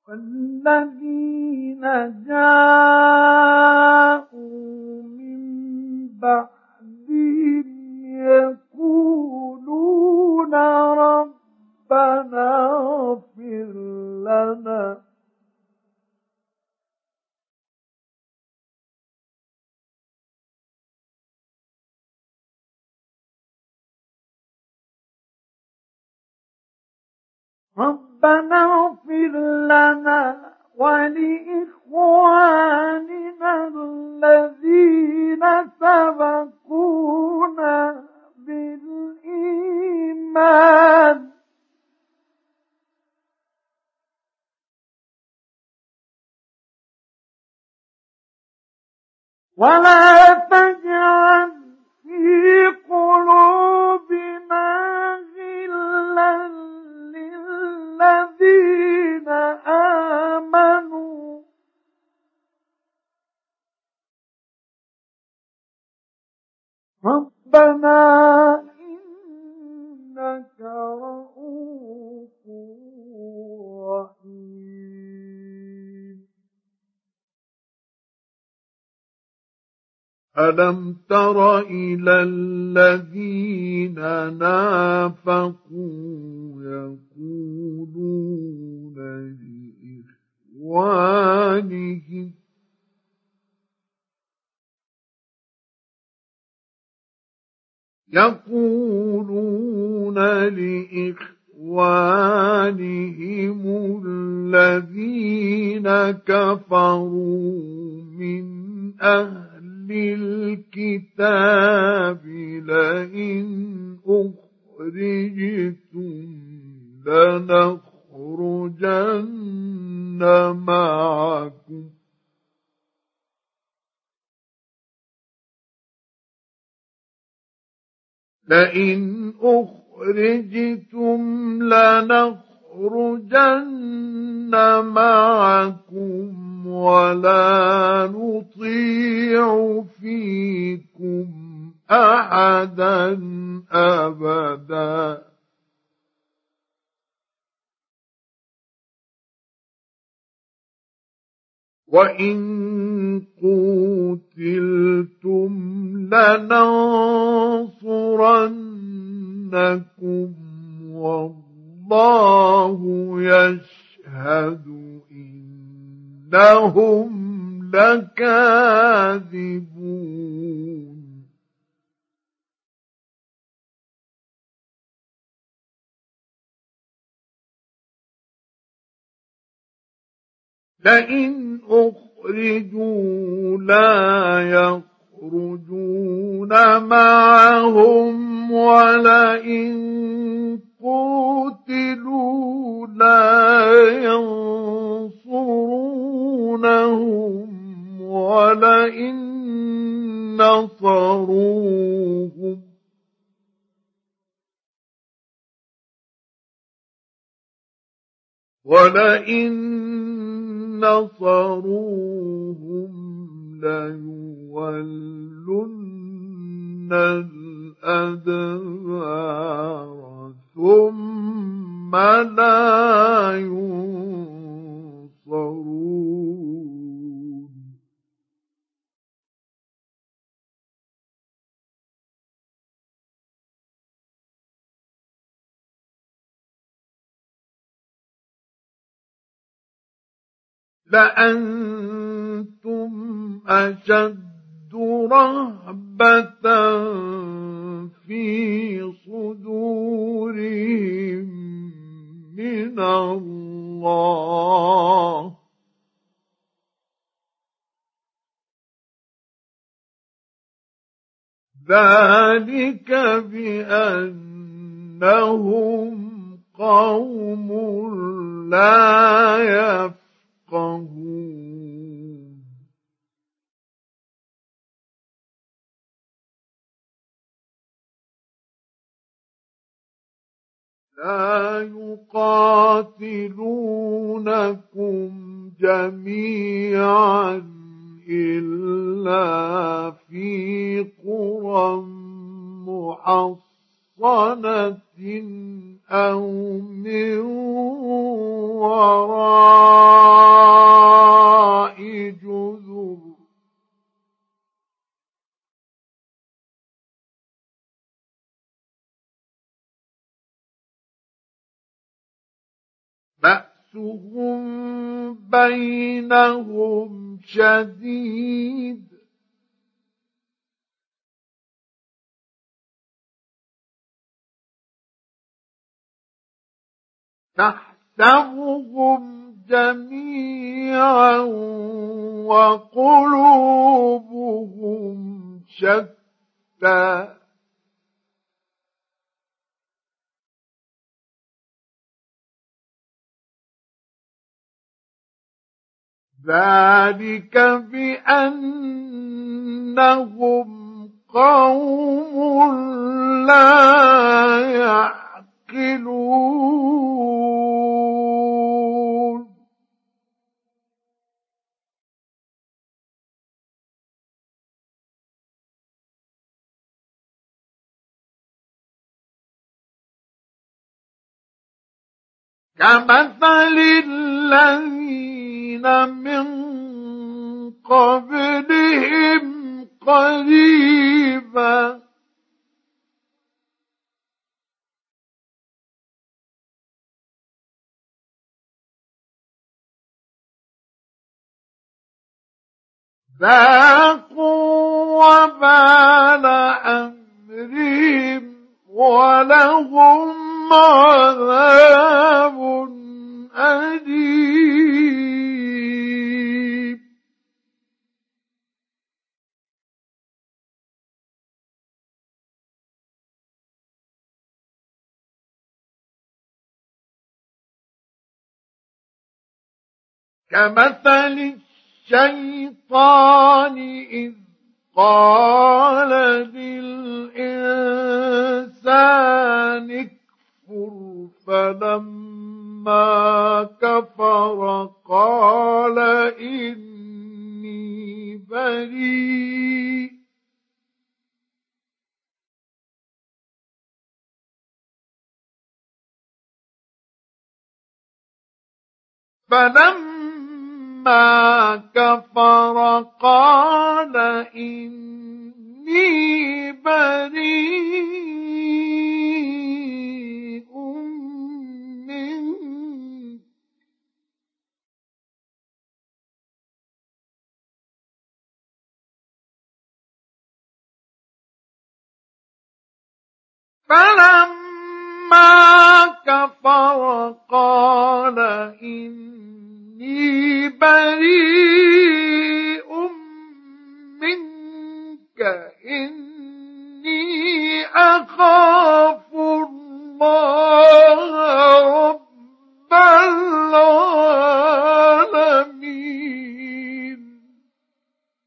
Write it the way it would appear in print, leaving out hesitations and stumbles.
والذين جاءوا من بعدهم يقولون ربنا اغفر لنا ولإخواننا الذين سبقونا بالإيمان ولا تجعل في قلوبنا غلا للذين آمنوا ربنا إنك رؤوف رحيم. ألم تر إلى الذين نافقوا يقولون لإخوانهم الذين كفروا من أهل الكتاب لئن أخرجتم لنخرجن معكم ولا نطيع فيكم أحدا أبدا وإن قوتلتم لننصرنكم والله يشهد إنهم لكاذبون. لئن أخرجوا لا يخرجون معهم ولئن قوتلوا لا ينصرونهم ولئن نصروهم ليولن الأدبار ثم لا ينصرون. لأنتم أشد رهبة في صدورهم من الله ذلك بأنهم قوم لا يفقهون. لا يقاتلونكم جميعا إلا في قرى محصنة، أو من وراء بأسهم بينهم شديد تحسبهم جميعا وقلوبهم شتى ذلك بأنهم قوم لا يعقلون كمثل الذين من قبلهم قريبا ذاقوا وبال أمرهم ولهم عذاب أليم كمثل الشيطان إذ قال للإنسان اكفر فلما كفر قال إني بريء فلما كفر قال إني بريء منك فلما كفر قال إني بريء منك إني أخاف